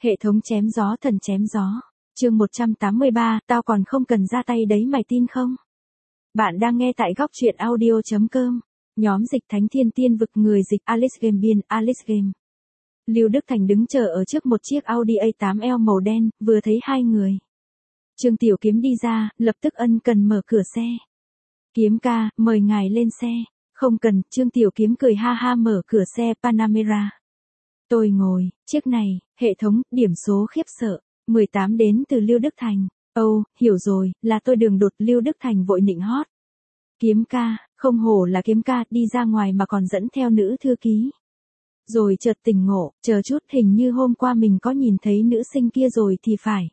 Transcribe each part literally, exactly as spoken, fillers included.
Hệ thống chém gió thần chém gió. Chương một trăm tám mươi ba, tao còn không cần ra tay đấy mày tin không? Bạn đang nghe tại góc truyện audio chấm com. Nhóm dịch thánh thiên tiên vực người dịch Alice Game biên Alice Game. Lưu Đức Thành đứng chờ ở trước một chiếc Audi A tám L màu đen, vừa thấy hai người. Trương Tiểu Kiếm đi ra, lập tức ân cần mở cửa xe. Kiếm ca, mời ngài lên xe. Không cần, Trương Tiểu Kiếm cười ha ha mở cửa xe Panamera. Tôi ngồi, chiếc này, hệ thống, điểm số khiếp sợ, mười tám đến từ Lưu Đức Thành. Ồ, oh, hiểu rồi, là tôi đường đột. Lưu Đức Thành vội nịnh hót. Kiếm ca, không hổ là kiếm ca, đi ra ngoài mà còn dẫn theo nữ thư ký. Rồi chợt tỉnh ngộ, chờ chút, hình như hôm qua mình có nhìn thấy nữ sinh kia rồi thì phải.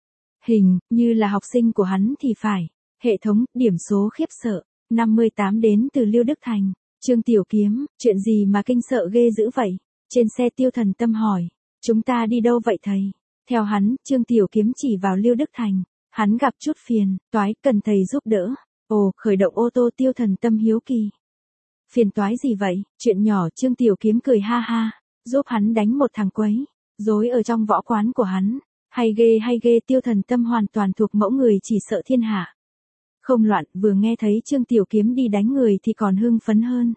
Hình, như là học sinh của hắn thì phải. Hệ thống, điểm số khiếp sợ, năm mươi tám đến từ Lưu Đức Thành. Trương Tiểu Kiếm, chuyện gì mà kinh sợ ghê dữ vậy? Trên xe Tiêu Thần Tâm hỏi, chúng ta đi đâu vậy thầy? Theo hắn, Trương Tiểu Kiếm chỉ vào Lưu Đức Thành, hắn gặp chút phiền, toái, cần thầy giúp đỡ. Ồ, khởi động ô tô. Tiêu Thần Tâm hiếu kỳ. Phiền toái gì vậy? Chuyện nhỏ. Trương Tiểu Kiếm cười ha ha, giúp hắn đánh một thằng quấy rối ở trong võ quán của hắn. Hay ghê hay ghê. Tiêu Thần Tâm hoàn toàn thuộc mẫu người chỉ sợ thiên hạ không loạn, vừa nghe thấy Trương Tiểu Kiếm đi đánh người thì còn hưng phấn hơn.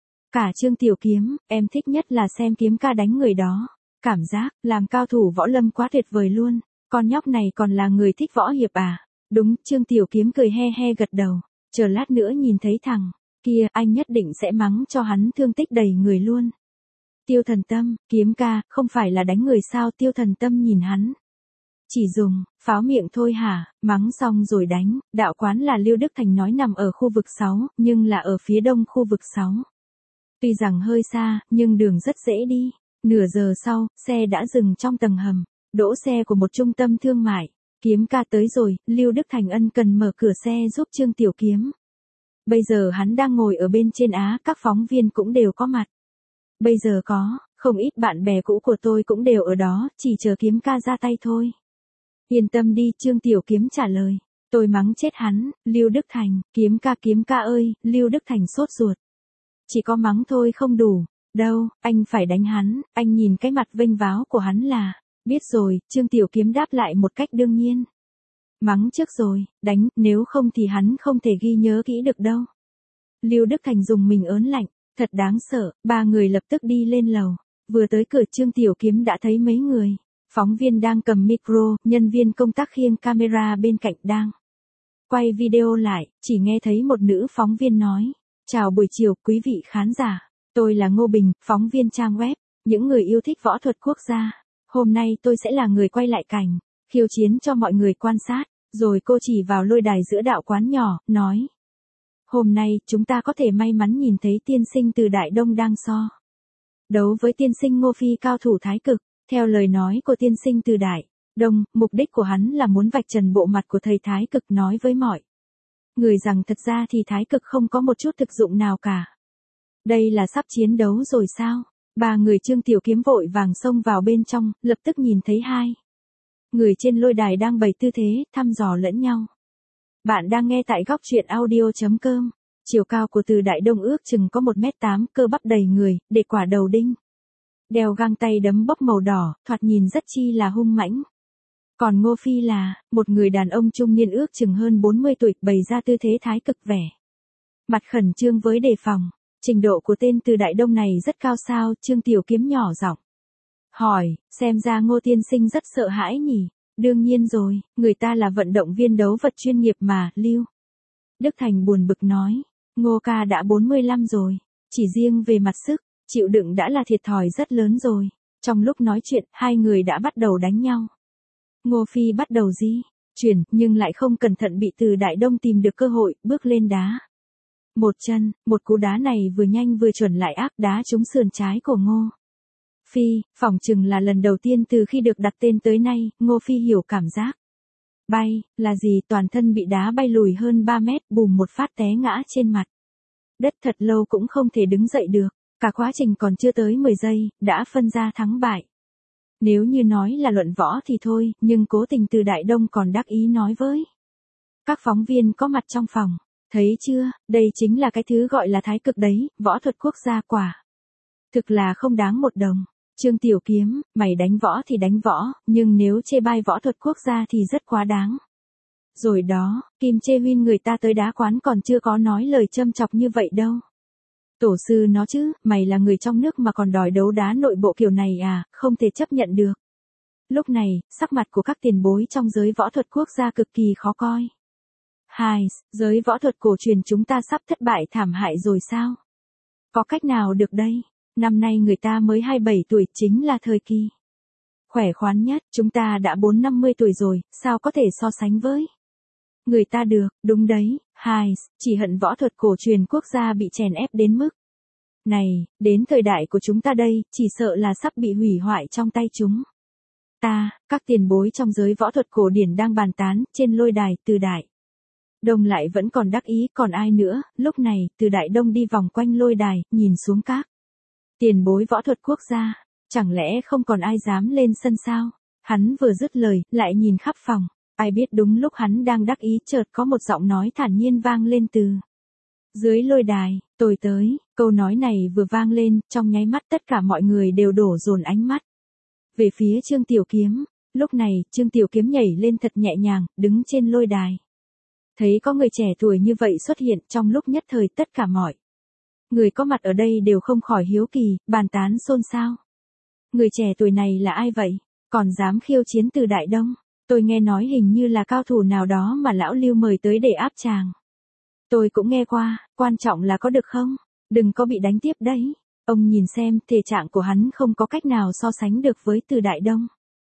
Cả Trương Tiểu Kiếm, em thích nhất là xem kiếm ca đánh người đó. Cảm giác, làm cao thủ võ lâm quá tuyệt vời luôn. Con nhóc này còn là người thích võ hiệp à? Đúng, Trương Tiểu Kiếm cười he he gật đầu. Chờ lát nữa nhìn thấy thằng kia, anh nhất định sẽ mắng cho hắn thương tích đầy người luôn. Tiêu Thần Tâm, kiếm ca, không phải là đánh người sao? Tiêu Thần Tâm nhìn hắn. Chỉ dùng pháo miệng thôi hả? Mắng xong rồi đánh. Đạo quán là Lưu Đức Thành nói nằm ở khu vực sáu, nhưng là ở phía đông khu vực sáu. Tuy rằng hơi xa, nhưng đường rất dễ đi. Nửa giờ sau, xe đã dừng trong tầng hầm, đỗ xe của một trung tâm thương mại. Kiếm ca tới rồi. Lưu Đức Thành ân cần mở cửa xe giúp Trương Tiểu Kiếm. Bây giờ hắn đang ngồi ở bên trên á, các phóng viên cũng đều có mặt. Bây giờ có, không ít bạn bè cũ của tôi cũng đều ở đó, chỉ chờ kiếm ca ra tay thôi. Yên tâm đi, Trương Tiểu Kiếm trả lời. Tôi mắng chết hắn. Lưu Đức Thành, kiếm ca kiếm ca ơi. Lưu Đức Thành sốt ruột. Chỉ có mắng thôi không đủ. Đâu, anh phải đánh hắn. Anh nhìn cái mặt vênh váo của hắn là biết rồi. Trương Tiểu Kiếm đáp lại một cách đương nhiên. Mắng trước rồi, đánh, nếu không thì hắn không thể ghi nhớ kỹ được đâu. Lưu Đức Thành dùng mình ớn lạnh, thật đáng sợ. Ba người lập tức đi lên lầu. Vừa tới cửa Trương Tiểu Kiếm đã thấy mấy người. Phóng viên đang cầm micro, nhân viên công tác khiêng camera bên cạnh đang quay video lại, chỉ nghe thấy một nữ phóng viên nói. Chào buổi chiều, quý vị khán giả. Tôi là Ngô Bình, phóng viên trang web, những người yêu thích võ thuật quốc gia. Hôm nay tôi sẽ là người quay lại cảnh khiêu chiến cho mọi người quan sát. Rồi cô chỉ vào lôi đài giữa đạo quán nhỏ, nói. Hôm nay, chúng ta có thể may mắn nhìn thấy tiên sinh từ Đại Đông đang so đấu với tiên sinh Ngô Phi, cao thủ thái cực. Theo lời nói của tiên sinh từ Đại Đông, mục đích của hắn là muốn vạch trần bộ mặt của thầy thái cực, nói với mọi người rằng thật ra thì thái cực không có một chút thực dụng nào cả. Đây là sắp chiến đấu rồi sao? Ba người Trương Tiểu Kiếm vội vàng xông vào bên trong, lập tức nhìn thấy hai người trên lôi đài đang bày tư thế, thăm dò lẫn nhau. Bạn đang nghe tại góc truyện audio chấm com. Chiều cao của Từ Đại Đông ước chừng có một mét tám, cơ bắp đầy người, để quả đầu đinh. Đeo găng tay đấm bốc màu đỏ, thoạt nhìn rất chi là hung mãnh. Còn Ngô Phi là một người đàn ông trung niên ước chừng hơn bốn mươi tuổi, bày ra tư thế thái cực, vẻ mặt khẩn trương với đề phòng. Trình độ của tên Từ Đại Đông này rất cao sao? Trương Tiểu Kiếm nhỏ giọng hỏi, xem ra Ngô tiên sinh rất sợ hãi nhỉ? Đương nhiên rồi, người ta là vận động viên đấu vật chuyên nghiệp mà. Lưu Đức Thành buồn bực nói, Ngô ca đã bốn mươi lăm rồi, chỉ riêng về mặt sức chịu đựng đã là thiệt thòi rất lớn rồi. Trong lúc nói chuyện, hai người đã bắt đầu đánh nhau. Ngô Phi bắt đầu di chuyển, nhưng lại không cẩn thận bị Từ Đại Đông tìm được cơ hội, bước lên đá một chân. Một cú đá này vừa nhanh vừa chuẩn lại áp đá trúng sườn trái của Ngô Phi. Phỏng chừng là lần đầu tiên từ khi được đặt tên tới nay, Ngô Phi hiểu cảm giác bay là gì, toàn thân bị đá bay lùi hơn ba mét, bùm một phát té ngã trên mặt đất, thật lâu cũng không thể đứng dậy được. Cả quá trình còn chưa tới mười giây, đã phân ra thắng bại. Nếu như nói là luận võ thì thôi, nhưng cố tình Từ Đại Đông còn đắc ý nói với các phóng viên có mặt trong phòng. Thấy chưa, đây chính là cái thứ gọi là thái cực đấy, võ thuật quốc gia quả thực là không đáng một đồng. Trương Tiểu Kiếm, mày đánh võ thì đánh võ, nhưng nếu chê bai võ thuật quốc gia thì rất quá đáng. Rồi đó, Kim Chê Huyên người ta tới đá quán còn chưa có nói lời châm chọc như vậy đâu. Tổ sư nó chứ, mày là người trong nước mà còn đòi đấu đá nội bộ kiểu này à, không thể chấp nhận được. Lúc này, sắc mặt của các tiền bối trong giới võ thuật quốc gia cực kỳ khó coi. Hai, giới võ thuật cổ truyền chúng ta sắp thất bại thảm hại rồi sao? Có cách nào được đây? Năm nay người ta mới hai mươi bảy tuổi chính là thời kỳ khỏe khoắn nhất, chúng ta đã bốn năm mươi tuổi rồi, sao có thể so sánh với người ta được, đúng đấy. Hai, chỉ hận võ thuật cổ truyền quốc gia bị chèn ép đến mức này, đến thời đại của chúng ta đây, chỉ sợ là sắp bị hủy hoại trong tay chúng ta. Các tiền bối trong giới võ thuật cổ điển đang bàn tán trên lôi đài. Từ Đại Đông lại vẫn còn đắc ý, còn ai nữa? Lúc này, Từ Đại Đông đi vòng quanh lôi đài, nhìn xuống các tiền bối võ thuật quốc gia, chẳng lẽ không còn ai dám lên sân sao? Hắn vừa dứt lời, lại nhìn khắp phòng. Ai biết đúng lúc hắn đang đắc ý chợt có một giọng nói thản nhiên vang lên từ dưới lôi đài, tôi tới. Câu nói này vừa vang lên, trong nháy mắt tất cả mọi người đều đổ dồn ánh mắt về phía Trương Tiểu Kiếm. Lúc này, Trương Tiểu Kiếm nhảy lên thật nhẹ nhàng, đứng trên lôi đài. Thấy có người trẻ tuổi như vậy xuất hiện, trong lúc nhất thời tất cả mọi người có mặt ở đây đều không khỏi hiếu kỳ, bàn tán xôn xao. Người trẻ tuổi này là ai vậy? Còn dám khiêu chiến Từ Đại Đông? Tôi nghe nói hình như là cao thủ nào đó mà lão Lưu mời tới để áp chàng. Tôi cũng nghe qua, quan trọng là có được không? Đừng có bị đánh tiếp đấy. Ông nhìn xem, thể trạng của hắn không có cách nào so sánh được với Từ Đại Đông.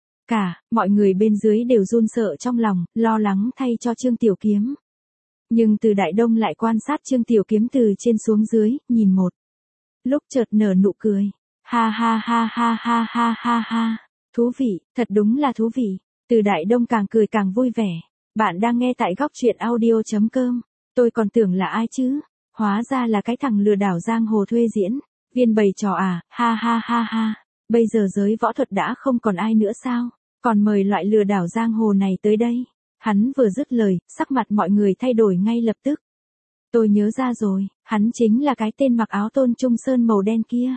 Cả, mọi người bên dưới đều run sợ trong lòng, lo lắng thay cho Trương Tiểu Kiếm. Nhưng Từ Đại Đông lại quan sát Trương Tiểu Kiếm từ trên xuống dưới, nhìn một lúc chợt nở nụ cười. Ha ha ha ha ha ha ha ha. Thú vị, thật đúng là thú vị. Từ Đại Đông càng cười càng vui vẻ. Bạn đang nghe tại góc truyện audio chấm com. Tôi còn tưởng là ai chứ? Hóa ra là cái thằng lừa đảo giang hồ thuê diễn viên bày trò à, ha ha ha ha. Bây giờ giới võ thuật đã không còn ai nữa sao? Còn mời loại lừa đảo giang hồ này tới đây. Hắn vừa dứt lời, sắc mặt mọi người thay đổi ngay lập tức. Tôi nhớ ra rồi, hắn chính là cái tên mặc áo tôn trung sơn màu đen kia.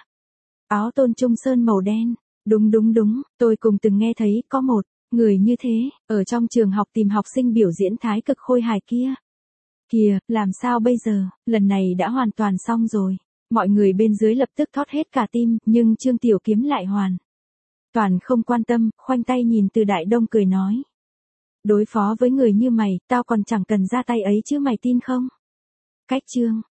Áo tôn trung sơn màu đen, đúng đúng đúng, tôi cùng từng nghe thấy có một người như thế, ở trong trường học tìm học sinh biểu diễn thái cực khôi hài kia. Kìa, làm sao bây giờ, lần này đã hoàn toàn xong rồi. Mọi người bên dưới lập tức thót hết cả tim, nhưng Trương Tiểu Kiếm lại hoàn toàn không quan tâm, khoanh tay nhìn Từ Đại Đông cười nói. Đối phó với người như mày, tao còn chẳng cần ra tay ấy chứ mày tin không? Cách chương